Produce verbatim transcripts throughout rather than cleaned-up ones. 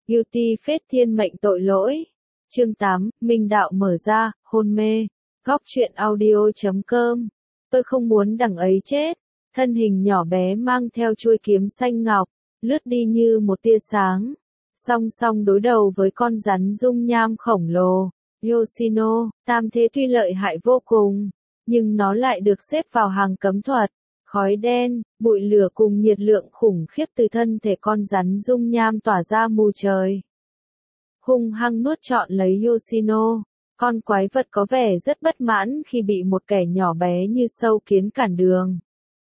Guilty phết thiên mệnh tội lỗi. Chương tám, Minh đạo mở ra, hôn mê. Góc truyện audio chấm com. Tôi không muốn đằng ấy chết. Thân hình nhỏ bé mang theo chuôi kiếm xanh ngọc, lướt đi như một tia sáng. Song song đối đầu với con rắn dung nham khổng lồ. Yoshino, tam thế tuy lợi hại vô cùng, nhưng nó lại được xếp vào hàng cấm thuật. Khói đen, bụi lửa cùng nhiệt lượng khủng khiếp từ thân thể con rắn dung nham tỏa ra mù trời. Hung hăng nuốt trọn lấy Yoshino. Con quái vật có vẻ rất bất mãn khi bị một kẻ nhỏ bé như sâu kiến cản đường.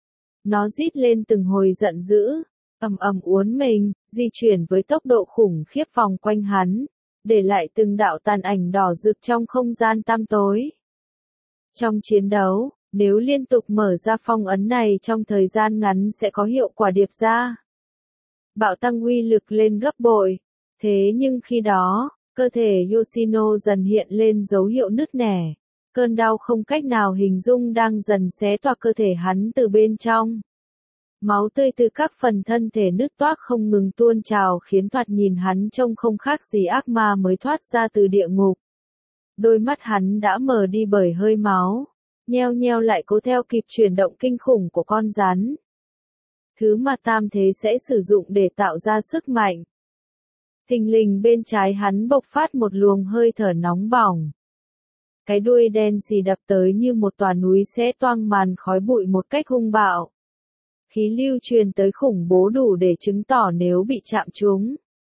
Nó rít lên từng hồi giận dữ, ầm ầm uốn mình, di chuyển với tốc độ khủng khiếp vòng quanh hắn, để lại từng đạo tàn ảnh đỏ rực trong không gian tăm tối. Trong chiến đấu, nếu liên tục mở ra phong ấn này trong thời gian ngắn sẽ có hiệu quả điệp ra. Bạo tăng uy lực lên gấp bội. Thế nhưng khi đó, cơ thể Yoshino dần hiện lên dấu hiệu nứt nẻ. Cơn đau không cách nào hình dung đang dần xé toạc cơ thể hắn từ bên trong. Máu tươi từ các phần thân thể nứt toác không ngừng tuôn trào khiến thoạt nhìn hắn trông không khác gì ác ma mới thoát ra từ địa ngục. Đôi mắt hắn đã mờ đi bởi hơi máu, nheo nheo lại cố theo kịp chuyển động kinh khủng của con rắn. Thứ mà tam thế sẽ sử dụng để tạo ra sức mạnh. Thình lình bên trái hắn bộc phát một luồng hơi thở nóng bỏng. Cái đuôi đen xì đập tới như một tòa núi xé toang màn khói bụi một cách hung bạo. Khí lưu truyền tới khủng bố đủ để chứng tỏ nếu bị chạm trúng,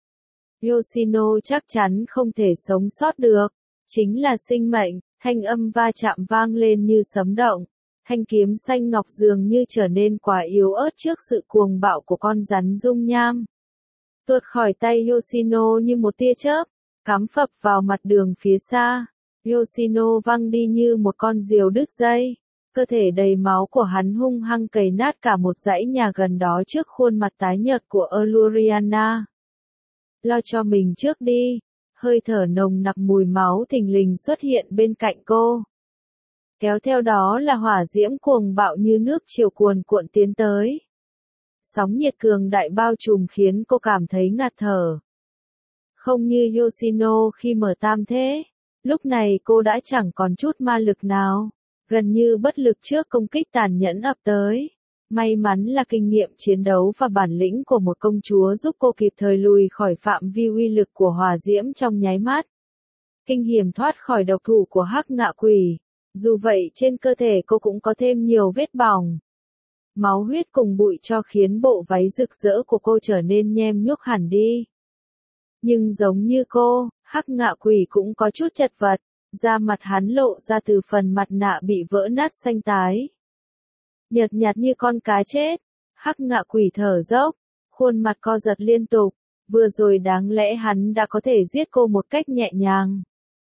Yoshino chắc chắn không thể sống sót được. Chính là sinh mệnh, thanh âm va chạm vang lên như sấm động. Thanh kiếm xanh ngọc dường như trở nên quá yếu ớt trước sự cuồng bạo của con rắn dung nham. Tuột khỏi tay Yoshino như một tia chớp, cắm phập vào mặt đường phía xa. Yoshino văng đi như một con diều đứt dây. Cơ thể đầy máu của hắn hung hăng cày nát cả một dãy nhà gần đó trước khuôn mặt tái nhợt của Eluriana. Lo cho mình trước đi. Hơi thở nồng nặc mùi máu thình lình xuất hiện bên cạnh cô. Kéo theo đó là hỏa diễm cuồng bạo như nước triều cuồn cuộn tiến tới. Sóng nhiệt cường đại bao trùm khiến cô cảm thấy ngạt thở. Không như Yoshino khi mở tam thế, lúc này cô đã chẳng còn chút ma lực nào, gần như bất lực trước công kích tàn nhẫn ập tới. May mắn là kinh nghiệm chiến đấu và bản lĩnh của một công chúa giúp cô kịp thời lùi khỏi phạm vi uy lực của hỏa diễm trong nháy mắt. Kinh hiểm thoát khỏi độc thủ của hắc ngạ quỷ. Dù vậy trên cơ thể cô cũng có thêm nhiều vết bỏng. Máu huyết cùng bụi cho khiến bộ váy rực rỡ của cô trở nên nhem nhuốc hẳn đi. Nhưng giống như cô, hắc ngạ quỷ cũng có chút chật vật, da mặt hắn lộ ra từ phần mặt nạ bị vỡ nát xanh tái. Nhợt nhạt như con cá chết, hắc ngạ quỷ thở dốc, khuôn mặt co giật liên tục, vừa rồi đáng lẽ hắn đã có thể giết cô một cách nhẹ nhàng.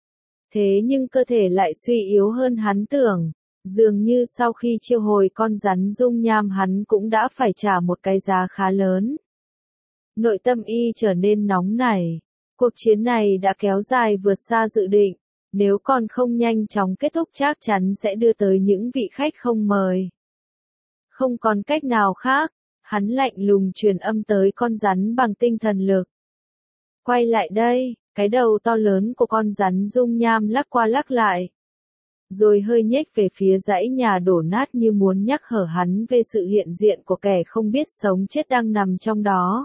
Thế nhưng cơ thể lại suy yếu hơn hắn tưởng, dường như sau khi chiêu hồi con rắn dung nham hắn cũng đã phải trả một cái giá khá lớn. Nội tâm y trở nên nóng nảy, cuộc chiến này đã kéo dài vượt xa dự định, nếu còn không nhanh chóng kết thúc chắc chắn sẽ đưa tới những vị khách không mời. Không còn cách nào khác, hắn lạnh lùng truyền âm tới con rắn bằng tinh thần lực. Quay lại đây, cái đầu to lớn của con rắn dung nham lắc qua lắc lại. Rồi hơi nhếch về phía dãy nhà đổ nát như muốn nhắc nhở hắn về sự hiện diện của kẻ không biết sống chết đang nằm trong đó.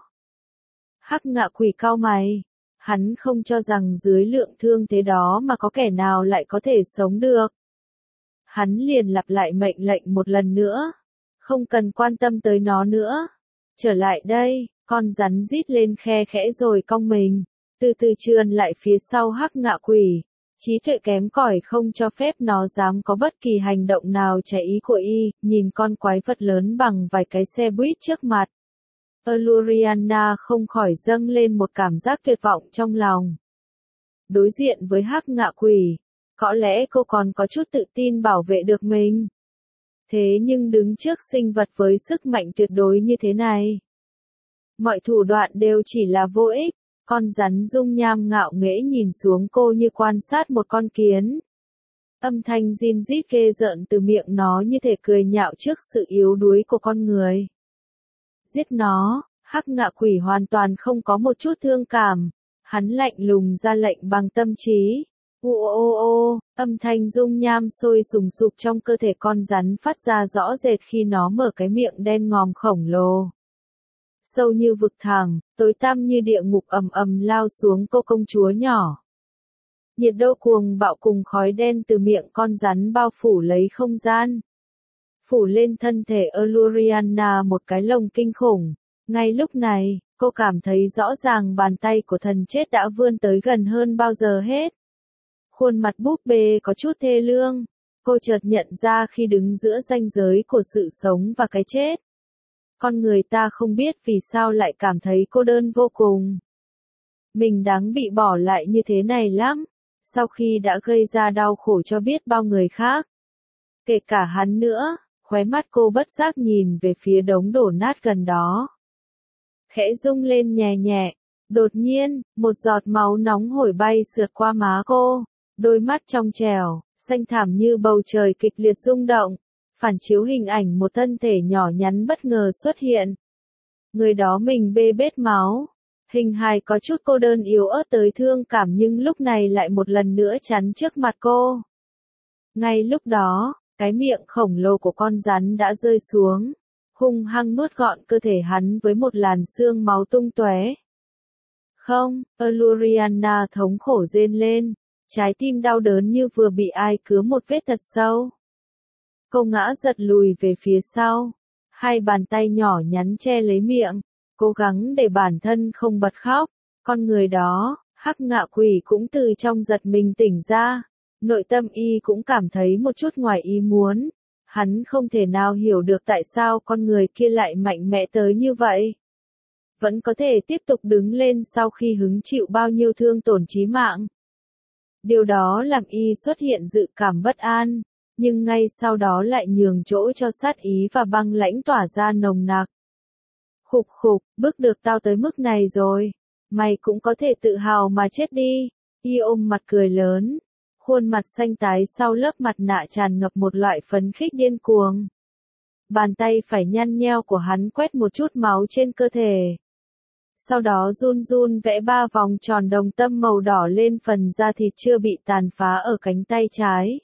Hắc ngạ quỷ cau mày. Hắn không cho rằng dưới lượng thương thế đó mà có kẻ nào lại có thể sống được. Hắn liền lặp lại mệnh lệnh một lần nữa. Không cần quan tâm tới nó nữa. Trở lại đây, con rắn rít lên khe khẽ rồi cong mình, từ từ trườn lại phía sau hắc ngạ quỷ. Trí tuệ kém cỏi không cho phép nó dám có bất kỳ hành động nào trái ý của y, nhìn con quái vật lớn bằng vài cái xe buýt trước mặt. Eluriana không khỏi dâng lên một cảm giác tuyệt vọng trong lòng. Đối diện với hắc ngạ quỷ, có lẽ cô còn có chút tự tin bảo vệ được mình. Thế nhưng đứng trước sinh vật với sức mạnh tuyệt đối như thế này, mọi thủ đoạn đều chỉ là vô ích. Con rắn dung nham ngạo nghễ nhìn xuống cô như quan sát một con kiến. Âm thanh rin rít ghê rợn từ miệng nó như thể cười nhạo trước sự yếu đuối của con người. Giết nó, hắc ngạ quỷ hoàn toàn không có một chút thương cảm, Hắn lạnh lùng ra lệnh bằng tâm trí. Ô ô ô, âm thanh dung nham sôi sùng sục trong cơ thể con rắn phát ra rõ rệt khi nó mở cái miệng đen ngòm khổng lồ. Sâu như vực thẳm, tối tăm như địa ngục ầm ầm lao xuống cô công chúa nhỏ. Nhiệt độ cuồng bạo cùng khói đen từ miệng con rắn bao phủ lấy không gian. Phủ lên thân thể Eluriana một cái lồng kinh khủng. Ngay lúc này, cô cảm thấy rõ ràng bàn tay của thần chết đã vươn tới gần hơn bao giờ hết. Khuôn mặt búp bê có chút thê lương. Cô chợt nhận ra khi đứng giữa ranh giới của sự sống và cái chết. Con người ta không biết vì sao lại cảm thấy cô đơn vô cùng. Mình đáng bị bỏ lại như thế này lắm. Sau khi đã gây ra đau khổ cho biết bao người khác. Kể cả hắn nữa, khóe mắt cô bất giác nhìn về phía đống đổ nát gần đó. Khẽ rung lên nhẹ nhẹ. Đột nhiên, một giọt máu nóng hổi bay sượt qua má cô. Đôi mắt trong trẻo, xanh thẳm như bầu trời kịch liệt rung động. Phản chiếu hình ảnh một thân thể nhỏ nhắn bất ngờ xuất hiện. Người đó mình bê bết máu. Hình hài có chút cô đơn yếu ớt tới thương cảm nhưng lúc này lại một lần nữa chắn trước mặt cô. Ngay lúc đó, cái miệng khổng lồ của con rắn đã rơi xuống, hung hăng nuốt gọn cơ thể hắn với một làn xương máu tung tóe. Không, Eluriana thống khổ rên lên, trái tim đau đớn như vừa bị ai cứa một vết thật sâu. Cô ngã giật lùi về phía sau, hai bàn tay nhỏ nhắn che lấy miệng, cố gắng để bản thân không bật khóc. Con người đó, hắc ngạ quỷ cũng từ trong giật mình tỉnh ra. Nội tâm y cũng cảm thấy một chút ngoài ý muốn. Hắn không thể nào hiểu được tại sao con người kia lại mạnh mẽ tới như vậy. Vẫn có thể tiếp tục đứng lên sau khi hứng chịu bao nhiêu thương tổn chí mạng. Điều đó làm y xuất hiện dự cảm bất an, nhưng ngay sau đó lại nhường chỗ cho sát ý và băng lãnh tỏa ra nồng nặc. Khục khục, bước được tao tới mức này rồi. Mày cũng có thể tự hào mà chết đi. Y ôm mặt cười lớn. Khuôn mặt xanh tái sau lớp mặt nạ tràn ngập một loại phấn khích điên cuồng. Bàn tay phải nhăn nheo của hắn quét một chút máu trên cơ thể. Sau đó run run vẽ ba vòng tròn đồng tâm màu đỏ lên phần da thịt chưa bị tàn phá ở cánh tay trái.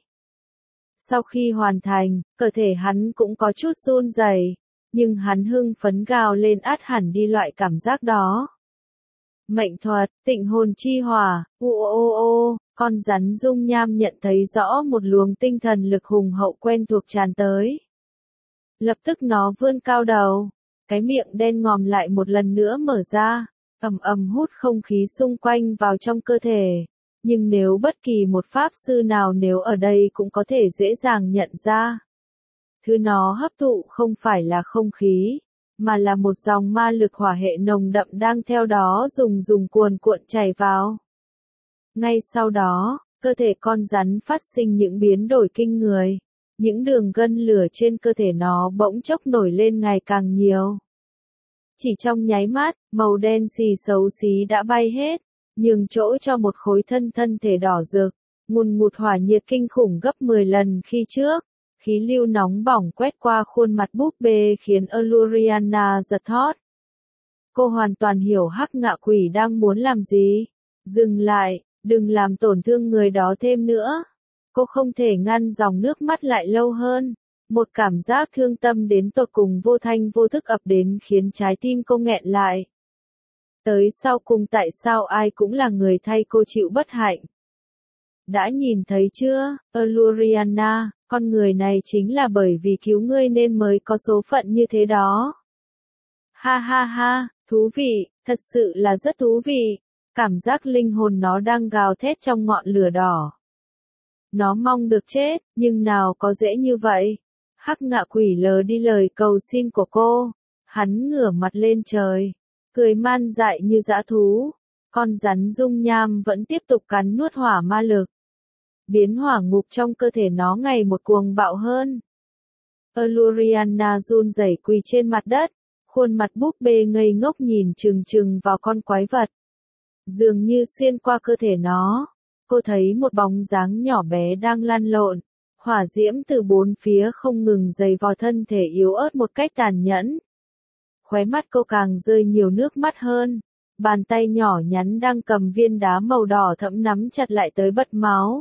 Sau khi hoàn thành, cơ thể hắn cũng có chút run rẩy, nhưng hắn hưng phấn gào lên át hẳn đi loại cảm giác đó. Mệnh thuật, tịnh hồn chi hỏa, u ô ô, con rắn dung nham nhận thấy rõ một luồng tinh thần lực hùng hậu quen thuộc tràn tới. Lập tức nó vươn cao đầu, cái miệng đen ngòm lại một lần nữa mở ra, ầm ầm hút không khí xung quanh vào trong cơ thể. Nhưng nếu bất kỳ một pháp sư nào nếu ở đây cũng có thể dễ dàng nhận ra. Thứ nó hấp thụ không phải là không khí, mà là một dòng ma lực hỏa hệ nồng đậm đang theo đó dùng dùng cuồn cuộn chảy vào. Ngay sau đó, cơ thể con rắn phát sinh những biến đổi kinh người. Những đường gân lửa trên cơ thể nó bỗng chốc nổi lên ngày càng nhiều. Chỉ trong nháy mắt, màu đen xì xấu xí đã bay hết, nhường chỗ cho một khối thân thân thể đỏ rực, ngùn ngụt hỏa nhiệt kinh khủng gấp mười lần khi trước. Khí lưu nóng bỏng quét qua khuôn mặt búp bê khiến Eluriana giật thót. Cô hoàn toàn hiểu hắc ngạ quỷ đang muốn làm gì. Dừng lại, đừng làm tổn thương người đó thêm nữa. Cô không thể ngăn dòng nước mắt lại lâu hơn. Một cảm giác thương tâm đến tột cùng vô thanh vô thức ập đến khiến trái tim cô nghẹn lại. Tới sau cùng tại sao ai cũng là người thay cô chịu bất hạnh. Đã nhìn thấy chưa, Eluriana, con người này chính là bởi vì cứu ngươi nên mới có số phận như thế đó. Ha ha ha, thú vị, thật sự là rất thú vị. Cảm giác linh hồn nó đang gào thét trong ngọn lửa đỏ. Nó mong được chết, nhưng nào có dễ như vậy. Hắc ngạ quỷ lờ đi lời cầu xin của cô. Hắn ngửa mặt lên trời, cười man dại như dã thú. Con rắn dung nham vẫn tiếp tục cắn nuốt hỏa ma lực. Biến hỏa ngục trong cơ thể nó ngày một cuồng bạo hơn. Eluriana run rẩy quỳ trên mặt đất, khuôn mặt búp bê ngây ngốc nhìn chừng chừng vào con quái vật. Dường như xuyên qua cơ thể nó, cô thấy một bóng dáng nhỏ bé đang lăn lộn, hỏa diễm từ bốn phía không ngừng dày vò thân thể yếu ớt một cách tàn nhẫn. Khóe mắt cô càng rơi nhiều nước mắt hơn, bàn tay nhỏ nhắn đang cầm viên đá màu đỏ thẫm nắm chặt lại tới bật máu.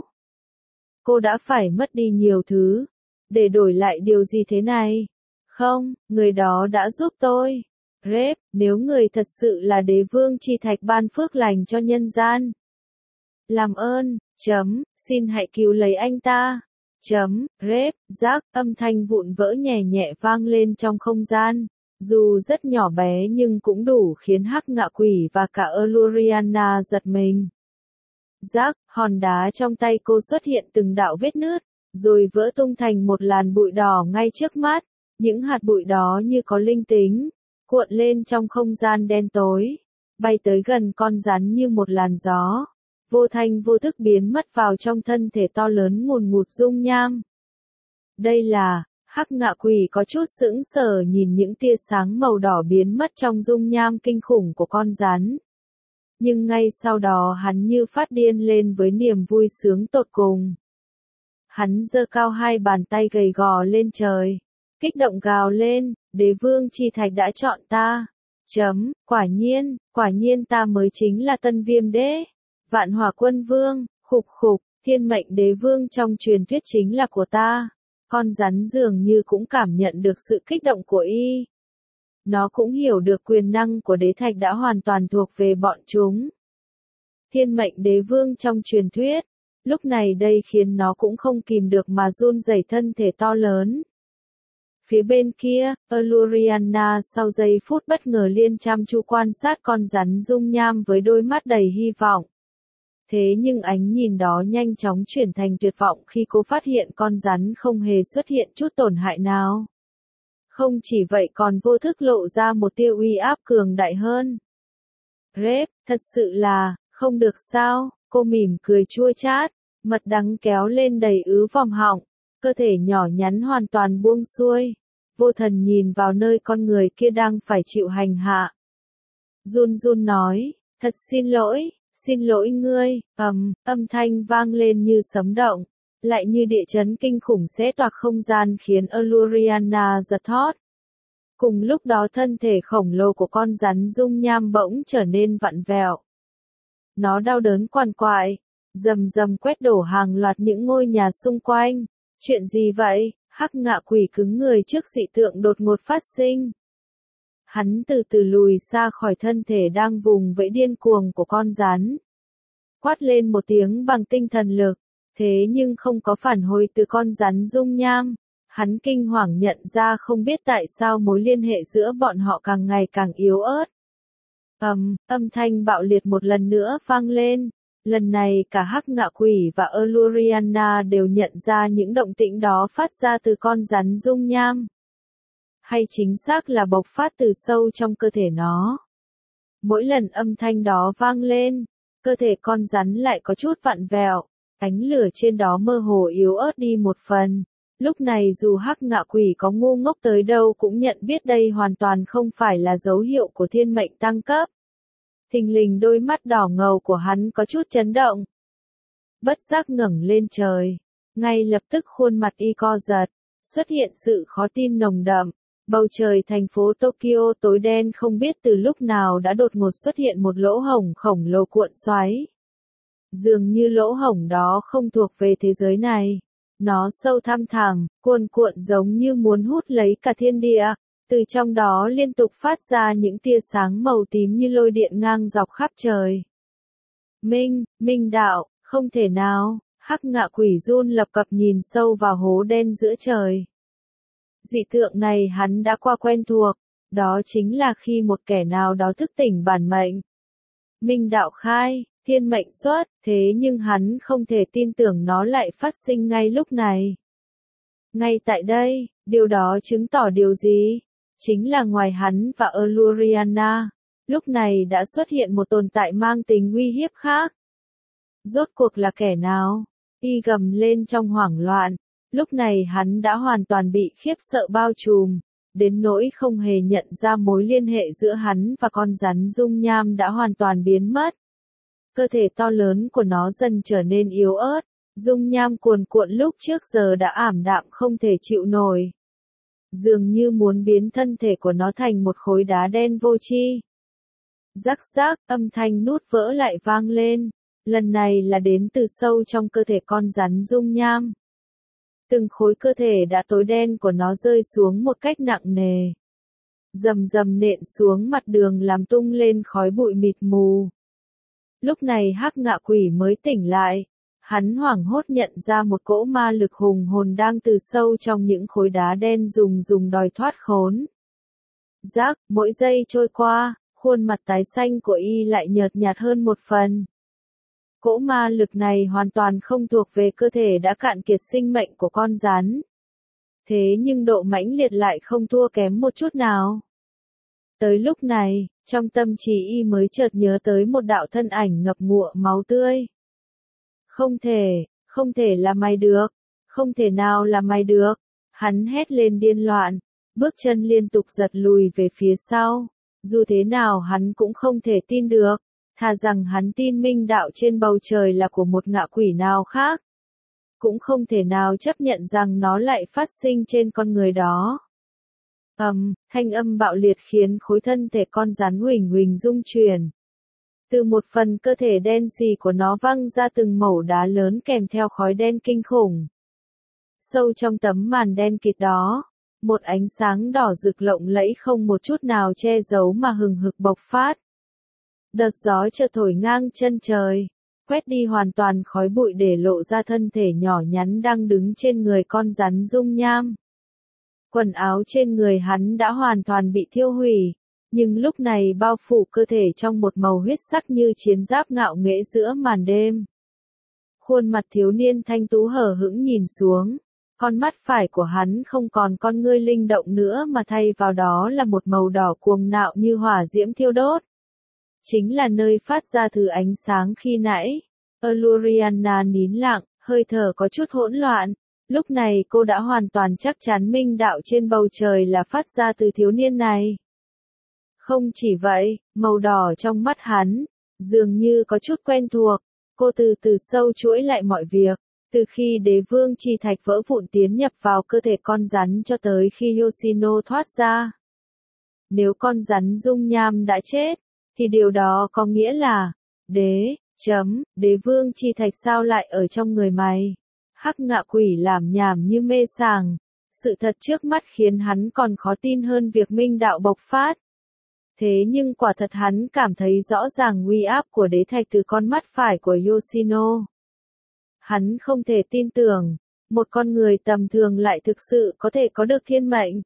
Cô đã phải mất đi nhiều thứ, để đổi lại điều gì thế này? Không, người đó đã giúp tôi. Rép, nếu người thật sự là đế vương chi thạch ban phước lành cho nhân gian. Làm ơn, chấm, xin hãy cứu lấy anh ta. Chấm, rép, rác, âm thanh vụn vỡ nhẹ nhẹ vang lên trong không gian. Dù rất nhỏ bé nhưng cũng đủ khiến Hắc Ngạ Quỷ và cả Eluriana giật mình. Rác, hòn đá trong tay cô xuất hiện từng đạo vết nứt, rồi vỡ tung thành một làn bụi đỏ ngay trước mắt. Những hạt bụi đó như có linh tính, cuộn lên trong không gian đen tối, bay tới gần con rắn như một làn gió, vô thanh vô thức biến mất vào trong thân thể to lớn ngùn ngụt dung nham. Đây là, Hắc Ngạ Quỷ có chút sững sờ nhìn những tia sáng màu đỏ biến mất trong dung nham kinh khủng của con rắn. Nhưng ngay sau đó hắn như phát điên lên với niềm vui sướng tột cùng. Hắn giơ cao hai bàn tay gầy gò lên trời, kích động gào lên, đế vương chi thạch đã chọn ta. Chấm, quả nhiên, quả nhiên ta mới chính là tân viêm đế. Vạn hỏa quân vương, khục khục, thiên mệnh đế vương trong truyền thuyết chính là của ta. Con rắn dường như cũng cảm nhận được sự kích động của y. Nó cũng hiểu được quyền năng của đế thạch đã hoàn toàn thuộc về bọn chúng. Thiên mệnh đế vương trong truyền thuyết, lúc này đây khiến nó cũng không kìm được mà run rẩy thân thể to lớn. Phía bên kia, Eluriana sau giây phút bất ngờ liên chăm chú quan sát con rắn dung nham với đôi mắt đầy hy vọng. Thế nhưng ánh nhìn đó nhanh chóng chuyển thành tuyệt vọng khi cô phát hiện con rắn không hề xuất hiện chút tổn hại nào. Không chỉ vậy còn vô thức lộ ra một tia uy áp cường đại hơn. Rép, thật sự là, không được sao, cô mỉm cười chua chát, mật đắng kéo lên đầy ứ vòm họng, cơ thể nhỏ nhắn hoàn toàn buông xuôi, vô thần nhìn vào nơi con người kia đang phải chịu hành hạ. Run run nói, thật xin lỗi, xin lỗi ngươi, ầm, âm thanh vang lên như sấm động, lại như địa chấn kinh khủng xé toạc không gian khiến Eluriana giật thót. Cùng lúc đó thân thể khổng lồ của con rắn dung nham bỗng trở nên vặn vẹo. Nó đau đớn quằn quại, rầm rầm quét đổ hàng loạt những ngôi nhà xung quanh. Chuyện gì vậy? Hắc Ngạ Quỷ cứng người trước dị tượng đột ngột phát sinh. Hắn từ từ lùi xa khỏi thân thể đang vùng vẫy điên cuồng của con rắn. Quát lên một tiếng bằng tinh thần lực, thế nhưng không có phản hồi từ con rắn dung nham. Hắn kinh hoàng nhận ra không biết tại sao mối liên hệ giữa bọn họ càng ngày càng yếu ớt. Ầm, âm thanh bạo liệt một lần nữa vang lên. Lần này cả Hắc Ngạ Quỷ và Eluriana đều nhận ra những động tĩnh đó phát ra từ con rắn dung nham. Hay chính xác là bộc phát từ sâu trong cơ thể nó. Mỗi lần âm thanh đó vang lên, cơ thể con rắn lại có chút vặn vẹo, ánh lửa trên đó mơ hồ yếu ớt đi một phần. Lúc này dù Hắc Ngạ Quỷ có ngu ngốc tới đâu cũng nhận biết đây hoàn toàn không phải là dấu hiệu của thiên mệnh tăng cấp. Thình lình đôi mắt đỏ ngầu của hắn có chút chấn động. Bất giác ngẩng lên trời, ngay lập tức khuôn mặt y co giật, xuất hiện sự khó tin nồng đậm. Bầu trời thành phố Tokyo tối đen không biết từ lúc nào đã đột ngột xuất hiện một lỗ hổng khổng lồ cuộn xoáy. Dường như lỗ hổng đó không thuộc về thế giới này. Nó sâu thăm thẳm, cuồn cuộn giống như muốn hút lấy cả thiên địa. Từ trong đó liên tục phát ra những tia sáng màu tím như lôi điện ngang dọc khắp trời. Minh, Minh đạo, không thể nào, Hắc Ngạ Quỷ run lập cập nhìn sâu vào hố đen giữa trời. Dị tượng này hắn đã qua quen thuộc, đó chính là khi một kẻ nào đó thức tỉnh bản mệnh. Minh đạo khai, thiên mệnh xuất, thế nhưng hắn không thể tin tưởng nó lại phát sinh ngay lúc này. Ngay tại đây, điều đó chứng tỏ điều gì? Chính là ngoài hắn và Eluriana, lúc này đã xuất hiện một tồn tại mang tính uy hiếp khác. Rốt cuộc là kẻ nào? Y gầm lên trong hoảng loạn. Lúc này hắn đã hoàn toàn bị khiếp sợ bao trùm, đến nỗi không hề nhận ra mối liên hệ giữa hắn và con rắn dung nham đã hoàn toàn biến mất. Cơ thể to lớn của nó dần trở nên yếu ớt, dung nham cuồn cuộn lúc trước giờ đã ảm đạm không thể chịu nổi. Dường như muốn biến thân thể của nó thành một khối đá đen vô tri. Rắc rác, âm thanh nút vỡ lại vang lên. Lần này là đến từ sâu trong cơ thể con rắn dung nham. Từng khối cơ thể đã tối đen của nó rơi xuống một cách nặng nề. Rầm rầm nện xuống mặt đường làm tung lên khói bụi mịt mù. Lúc này Hắc Ngạ Quỷ mới tỉnh lại. Hắn hoảng hốt nhận ra một cỗ ma lực hùng hồn đang từ sâu trong những khối đá đen dùng dùng đòi thoát khốn. Rác, mỗi giây trôi qua, khuôn mặt tái xanh của y lại nhợt nhạt hơn một phần. Cỗ ma lực này hoàn toàn không thuộc về cơ thể đã cạn kiệt sinh mệnh của con rắn. Thế nhưng độ mãnh liệt lại không thua kém một chút nào. Tới lúc này, trong tâm trí y mới chợt nhớ tới một đạo thân ảnh ngập ngụa máu tươi. Không thể, không thể là mày được, không thể nào là mày được. Hắn hét lên điên loạn, bước chân liên tục giật lùi về phía sau. Dù thế nào hắn cũng không thể tin được, thà rằng hắn tin minh đạo trên bầu trời là của một ngạ quỷ nào khác. Cũng không thể nào chấp nhận rằng nó lại phát sinh trên con người đó. Ầm, um, thanh âm bạo liệt khiến khối thân thể con rắn huỳnh huỳnh rung chuyển. Từ một phần cơ thể đen xì của nó văng ra từng mẩu đá lớn kèm theo khói đen kinh khủng. Sâu trong tấm màn đen kịt đó, một ánh sáng đỏ rực lộng lẫy không một chút nào che giấu mà hừng hực bộc phát. Đợt gió chợt thổi ngang chân trời, quét đi hoàn toàn khói bụi để lộ ra thân thể nhỏ nhắn đang đứng trên người con rắn dung nham. Quần áo trên người hắn đã hoàn toàn bị thiêu hủy, nhưng lúc này bao phủ cơ thể trong một màu huyết sắc như chiến giáp ngạo nghễ giữa màn đêm. Khuôn mặt thiếu niên thanh tú hờ hững nhìn xuống, con mắt phải của hắn không còn con ngươi linh động nữa mà thay vào đó là một màu đỏ cuồng nạo như hỏa diễm thiêu đốt. Chính là nơi phát ra thứ ánh sáng khi nãy. Eluriana nín lặng, hơi thở có chút hỗn loạn. Lúc này cô đã hoàn toàn chắc chắn minh đạo trên bầu trời là phát ra từ thiếu niên này. Không chỉ vậy, màu đỏ trong mắt hắn, dường như có chút quen thuộc. Cô từ từ sâu chuỗi lại mọi việc, từ khi đế vương chi thạch vỡ vụn tiến nhập vào cơ thể con rắn cho tới khi Yoshino thoát ra. Nếu con rắn dung nham đã chết, thì điều đó có nghĩa là, đế, chấm, đế vương chi thạch sao lại ở trong người mày? Hắc Ngạ Quỷ làm nhảm như mê sảng. Sự thật trước mắt khiến hắn còn khó tin hơn việc minh đạo bộc phát. Thế nhưng quả thật hắn cảm thấy rõ ràng uy áp của đế thạch từ con mắt phải của Yoshino. Hắn không thể tin tưởng, một con người tầm thường lại thực sự có thể có được thiên mệnh.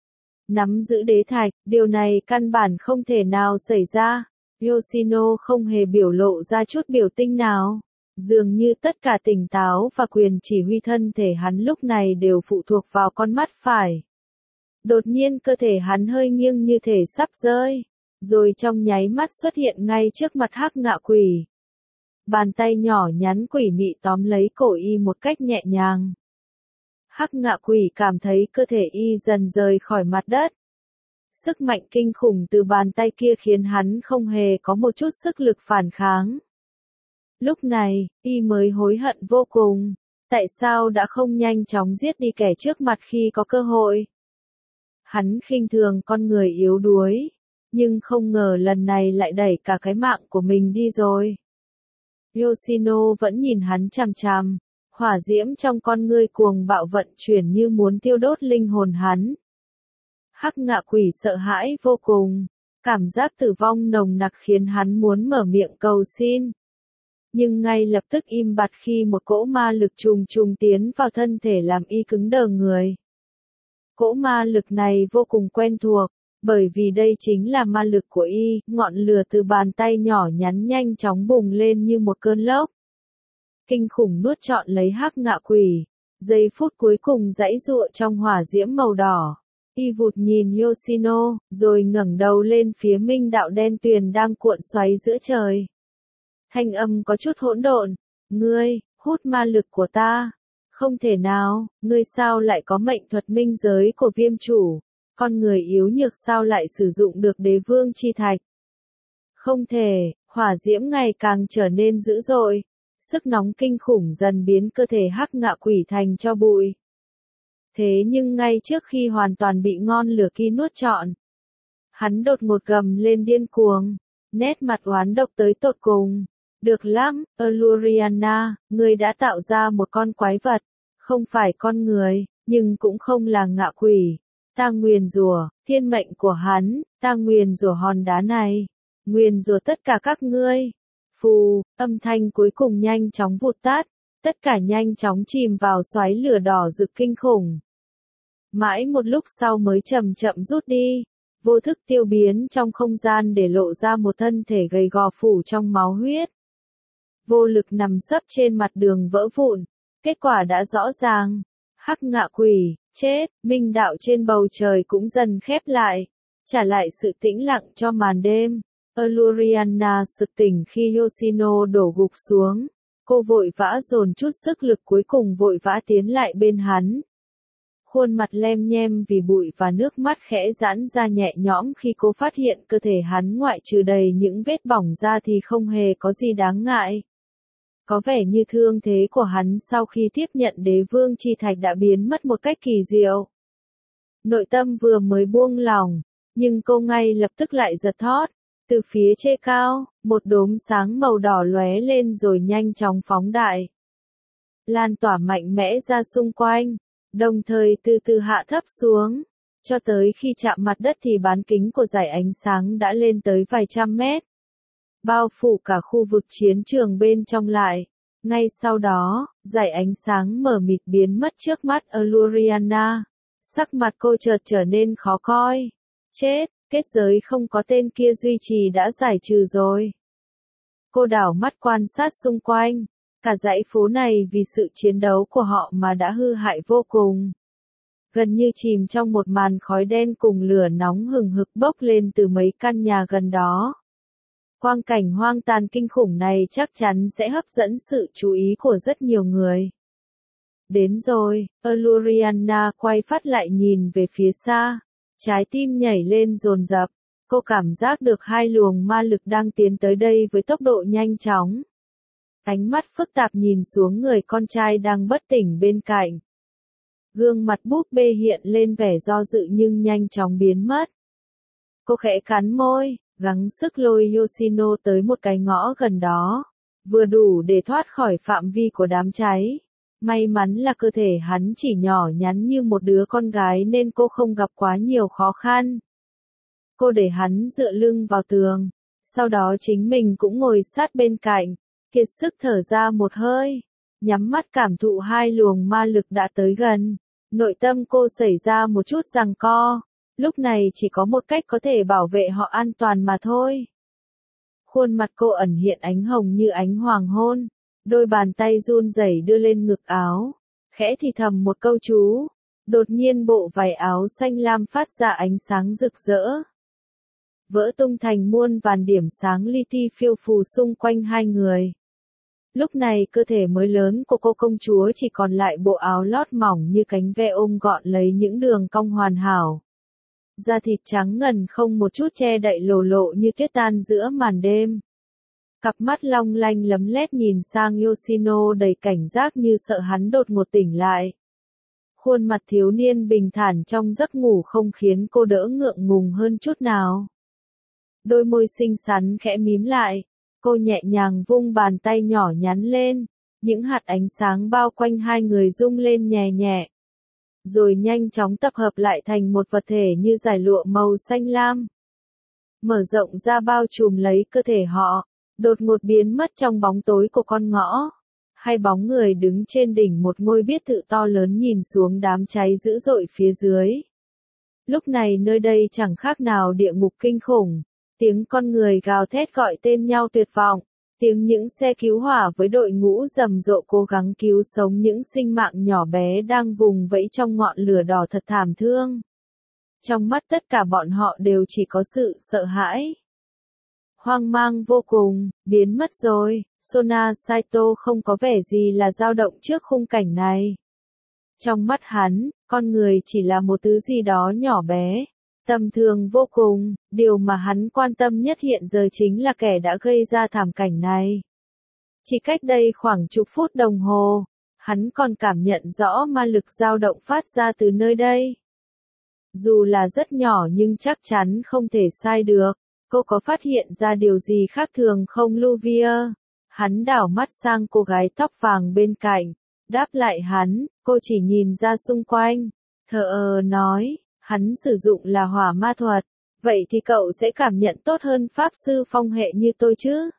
Nắm giữ đế thạch, điều này căn bản không thể nào xảy ra. Yoshino không hề biểu lộ ra chút biểu tình nào. Dường như tất cả tỉnh táo và quyền chỉ huy thân thể hắn lúc này đều phụ thuộc vào con mắt phải. Đột nhiên cơ thể hắn hơi nghiêng như thể sắp rơi, rồi trong nháy mắt xuất hiện ngay trước mặt Hắc Ngạ Quỷ. Bàn tay nhỏ nhắn quỷ mị tóm lấy cổ y một cách nhẹ nhàng. Hắc Ngạ Quỷ cảm thấy cơ thể y dần rời khỏi mặt đất. Sức mạnh kinh khủng từ bàn tay kia khiến hắn không hề có một chút sức lực phản kháng. Lúc này, y mới hối hận vô cùng. Tại sao đã không nhanh chóng giết đi kẻ trước mặt khi có cơ hội? Hắn khinh thường con người yếu đuối, nhưng không ngờ lần này lại đẩy cả cái mạng của mình đi rồi. Yoshino vẫn nhìn hắn chằm chằm, hỏa diễm trong con ngươi cuồng bạo vận chuyển như muốn tiêu đốt linh hồn hắn. Hắc Ngạ Quỷ sợ hãi vô cùng, cảm giác tử vong nồng nặc khiến hắn muốn mở miệng cầu xin. Nhưng ngay lập tức im bặt khi một cỗ ma lực trùng trùng tiến vào thân thể làm y cứng đờ người. Cỗ ma lực này vô cùng quen thuộc, bởi vì đây chính là ma lực của y, ngọn lửa từ bàn tay nhỏ nhắn nhanh chóng bùng lên như một cơn lốc. Kinh khủng nuốt trọn lấy Hắc Ngạ Quỷ, giây phút cuối cùng giãy giụa trong hỏa diễm màu đỏ. Y vụt nhìn Yoshino, rồi ngẩng đầu lên phía minh đạo đen tuyền đang cuộn xoáy giữa trời. Thanh âm có chút hỗn độn, ngươi, hút ma lực của ta. Không thể nào, ngươi sao lại có mệnh thuật minh giới của viêm chủ, con người yếu nhược sao lại sử dụng được đế vương chi thạch. Không thể, hỏa diễm ngày càng trở nên dữ dội, sức nóng kinh khủng dần biến cơ thể Hắc Ngạ Quỷ thành tro bụi. Thế nhưng ngay trước khi hoàn toàn bị ngọn lửa kia nuốt trọn, hắn đột ngột gầm lên điên cuồng. nét mặt oán độc tới tột cùng. Được lắm, Eluriana, ngươi đã tạo ra một con quái vật, không phải con người, nhưng cũng không là ngạ quỷ. Ta nguyền rủa thiên mệnh của hắn, ta nguyền rủa hòn đá này, nguyền rủa tất cả các ngươi. Phù, âm thanh cuối cùng nhanh chóng vụt tắt, tất cả nhanh chóng chìm vào xoáy lửa đỏ rực kinh khủng. Mãi một lúc sau mới chậm chậm rút đi, vô thức tiêu biến trong không gian để lộ ra một thân thể gầy gò phủ trong máu huyết. Vô lực nằm sấp trên mặt đường vỡ vụn, kết quả đã rõ ràng. Hắc ngạ quỷ, chết, minh đạo trên bầu trời cũng dần khép lại, trả lại sự tĩnh lặng cho màn đêm. Eluriana sực tỉnh khi Yoshino đổ gục xuống, cô vội vã dồn chút sức lực cuối cùng vội vã tiến lại bên hắn. Khuôn mặt lem nhem vì bụi và nước mắt khẽ giãn ra nhẹ nhõm khi cô phát hiện cơ thể hắn ngoại trừ đầy những vết bỏng ra thì không hề có gì đáng ngại. Có vẻ như thương thế của hắn sau khi tiếp nhận đế vương chi thạch đã biến mất một cách kỳ diệu. Nội tâm vừa mới buông lỏng, nhưng cô ngay lập tức lại giật thót. Từ phía trên cao, một đốm sáng màu đỏ lóe lên rồi nhanh chóng phóng đại. Lan tỏa mạnh mẽ ra xung quanh, đồng thời từ từ hạ thấp xuống, cho tới khi chạm mặt đất thì bán kính của dải ánh sáng đã lên tới vài trăm mét. Bao phủ cả khu vực chiến trường bên trong lại. Ngay sau đó, dải ánh sáng mờ mịt biến mất trước mắt Eluriana. Sắc mặt cô chợt trở nên khó coi. Chết, kết giới không có tên kia duy trì đã giải trừ rồi. Cô đảo mắt quan sát xung quanh. Cả dãy phố này vì sự chiến đấu của họ mà đã hư hại vô cùng. Gần như chìm trong một màn khói đen cùng lửa nóng hừng hực bốc lên từ mấy căn nhà gần đó. Quang cảnh hoang tàn kinh khủng này chắc chắn sẽ hấp dẫn sự chú ý của rất nhiều người. Đến rồi, Eluriana quay phát lại nhìn về phía xa. Trái tim nhảy lên dồn dập. Cô cảm giác được hai luồng ma lực đang tiến tới đây với tốc độ nhanh chóng. Ánh mắt phức tạp nhìn xuống người con trai đang bất tỉnh bên cạnh. Gương mặt búp bê hiện lên vẻ do dự nhưng nhanh chóng biến mất. Cô khẽ cắn môi, gắng sức lôi Yoshino tới một cái ngõ gần đó, vừa đủ để thoát khỏi phạm vi của đám cháy. May mắn là cơ thể hắn chỉ nhỏ nhắn như một đứa con gái nên cô không gặp quá nhiều khó khăn. Cô để hắn dựa lưng vào tường, sau đó chính mình cũng ngồi sát bên cạnh, kiệt sức thở ra một hơi, nhắm mắt cảm thụ hai luồng ma lực đã tới gần. Nội tâm cô xảy ra một chút giằng co, lúc này chỉ có một cách có thể bảo vệ họ an toàn mà thôi. Khuôn mặt cô ẩn hiện ánh hồng như ánh hoàng hôn, đôi bàn tay run rẩy đưa lên ngực áo, khẽ thì thầm một câu chú. Đột nhiên bộ vải áo xanh lam phát ra ánh sáng rực rỡ, vỡ tung thành muôn vàn điểm sáng li ti phiêu phù xung quanh hai người. Lúc này cơ thể mới lớn của cô công chúa chỉ còn lại bộ áo lót mỏng như cánh ve ôm gọn lấy những đường cong hoàn hảo. Da thịt trắng ngần không một chút che đậy lồ lộ như tuyết tan giữa màn đêm. Cặp mắt long lanh lấm lét nhìn sang Yoshino đầy cảnh giác như sợ hắn đột ngột tỉnh lại. Khuôn mặt thiếu niên bình thản trong giấc ngủ không khiến cô đỡ ngượng ngùng hơn chút nào. Đôi môi xinh xắn khẽ mím lại, cô nhẹ nhàng vung bàn tay nhỏ nhắn lên, những hạt ánh sáng bao quanh hai người rung lên nhẹ nhẹ, rồi nhanh chóng tập hợp lại thành một vật thể như dải lụa màu xanh lam. Mở rộng ra bao trùm lấy cơ thể họ, đột ngột biến mất trong bóng tối của con ngõ. Hai bóng người đứng trên đỉnh một ngôi biệt thự to lớn nhìn xuống đám cháy dữ dội phía dưới. Lúc này nơi đây chẳng khác nào địa ngục kinh khủng. Tiếng con người gào thét gọi tên nhau tuyệt vọng, tiếng những xe cứu hỏa với đội ngũ rầm rộ cố gắng cứu sống những sinh mạng nhỏ bé đang vùng vẫy trong ngọn lửa đỏ thật thảm thương. Trong mắt tất cả bọn họ đều chỉ có sự sợ hãi. Hoang mang vô cùng, biến mất rồi. Sona Saito không có vẻ gì là dao động trước khung cảnh này. Trong mắt hắn, con người chỉ là một thứ gì đó nhỏ bé, tầm thường vô cùng, điều mà hắn quan tâm nhất hiện giờ chính là kẻ đã gây ra thảm cảnh này. Chỉ cách đây khoảng chục phút đồng hồ, hắn còn cảm nhận rõ ma lực dao động phát ra từ nơi đây. Dù là rất nhỏ nhưng chắc chắn không thể sai được. Cô có phát hiện ra điều gì khác thường không Luvia? Hắn đảo mắt sang cô gái tóc vàng bên cạnh. Đáp lại hắn, cô chỉ nhìn ra xung quanh. Thờ ơ nói, hắn sử dụng là hỏa ma thuật. Vậy thì cậu sẽ cảm nhận tốt hơn pháp sư phong hệ như tôi chứ?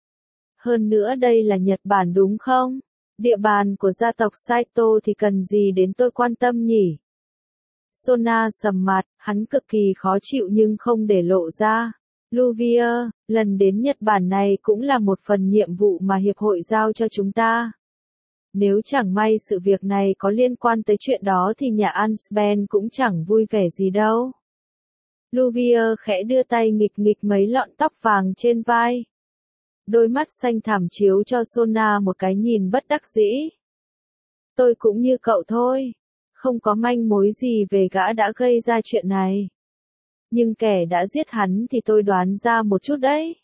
Hơn nữa đây là Nhật Bản đúng không? Địa bàn của gia tộc Saito thì cần gì đến tôi quan tâm nhỉ? Sona sầm mặt, hắn cực kỳ khó chịu nhưng không để lộ ra. Luvia, lần đến Nhật Bản này cũng là một phần nhiệm vụ mà hiệp hội giao cho chúng ta. Nếu chẳng may sự việc này có liên quan tới chuyện đó thì nhà Ansben cũng chẳng vui vẻ gì đâu. Luvia khẽ đưa tay nghịch nghịch mấy lọn tóc vàng trên vai. Đôi mắt xanh thẳm chiếu cho Sona một cái nhìn bất đắc dĩ. Tôi cũng như cậu thôi. Không có manh mối gì về gã đã gây ra chuyện này. Nhưng kẻ đã giết hắn thì tôi đoán ra một chút đấy.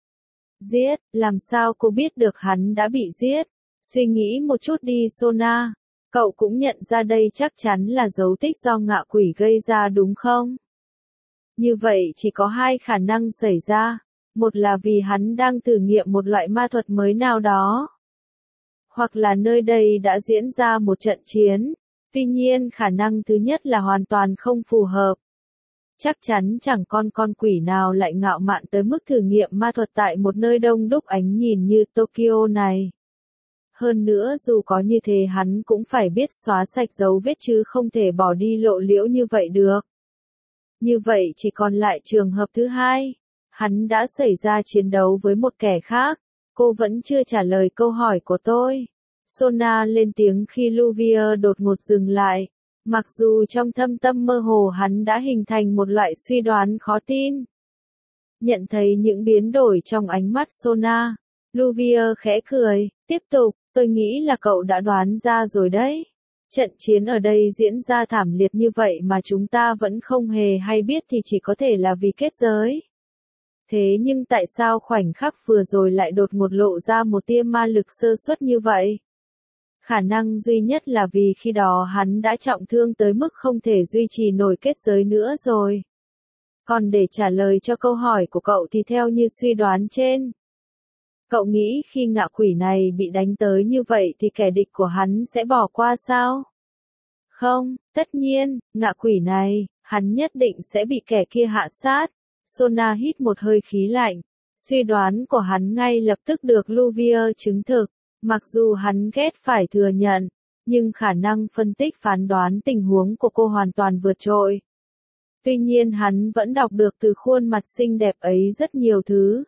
Giết, làm sao cô biết được hắn đã bị giết? Suy nghĩ một chút đi Sona. Cậu cũng nhận ra đây chắc chắn là dấu tích do ngạ quỷ gây ra đúng không? Như vậy chỉ có hai khả năng xảy ra. Một là vì hắn đang thử nghiệm một loại ma thuật mới nào đó. Hoặc là nơi đây đã diễn ra một trận chiến. Tuy nhiên khả năng thứ nhất là hoàn toàn không phù hợp. Chắc chắn chẳng con con quỷ nào lại ngạo mạn tới mức thử nghiệm ma thuật tại một nơi đông đúc ánh nhìn như Tokyo này. Hơn nữa dù có như thế hắn cũng phải biết xóa sạch dấu vết chứ không thể bỏ đi lộ liễu như vậy được. Như vậy chỉ còn lại trường hợp thứ hai. Hắn đã xảy ra chiến đấu với một kẻ khác. Cô vẫn chưa trả lời câu hỏi của tôi. Sona lên tiếng khi Luvia đột ngột dừng lại. Mặc dù trong thâm tâm mơ hồ hắn đã hình thành một loại suy đoán khó tin. Nhận thấy những biến đổi trong ánh mắt Sona, Luvia khẽ cười, tiếp tục, tôi nghĩ là cậu đã đoán ra rồi đấy. Trận chiến ở đây diễn ra thảm liệt như vậy mà chúng ta vẫn không hề hay biết thì chỉ có thể là vì kết giới. Thế nhưng tại sao khoảnh khắc vừa rồi lại đột ngột lộ ra một tia ma lực sơ suất như vậy? Khả năng duy nhất là vì khi đó hắn đã trọng thương tới mức không thể duy trì nổi kết giới nữa rồi. Còn để trả lời cho câu hỏi của cậu thì theo như suy đoán trên. Cậu nghĩ khi ngạ quỷ này bị đánh tới như vậy thì kẻ địch của hắn sẽ bỏ qua sao? Không, tất nhiên, ngạ quỷ này, hắn nhất định sẽ bị kẻ kia hạ sát. Sona hít một hơi khí lạnh. Suy đoán của hắn ngay lập tức được Luvia chứng thực. Mặc dù hắn ghét phải thừa nhận, nhưng khả năng phân tích phán đoán tình huống của cô hoàn toàn vượt trội. Tuy nhiên hắn vẫn đọc được từ khuôn mặt xinh đẹp ấy rất nhiều thứ.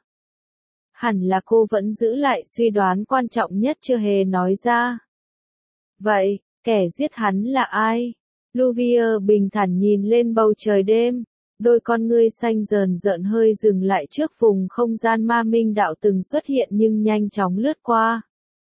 Hẳn là cô vẫn giữ lại suy đoán quan trọng nhất chưa hề nói ra. Vậy, kẻ giết hắn là ai? Luvia bình thản nhìn lên bầu trời đêm. Đôi con ngươi xanh rờn rợn hơi dừng lại trước vùng không gian ma minh đạo từng xuất hiện nhưng nhanh chóng lướt qua.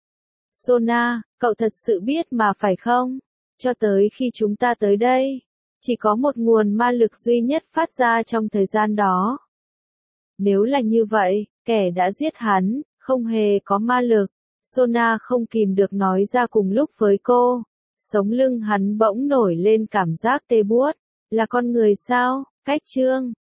Sona, cậu thật sự biết mà phải không? Cho tới khi chúng ta tới đây, chỉ có một nguồn ma lực duy nhất phát ra trong thời gian đó. Nếu là như vậy, kẻ đã giết hắn, không hề có ma lực. Sona không kìm được nói ra cùng lúc với cô. Sống lưng hắn bỗng nổi lên cảm giác tê buốt. Là con người sao? Cách chương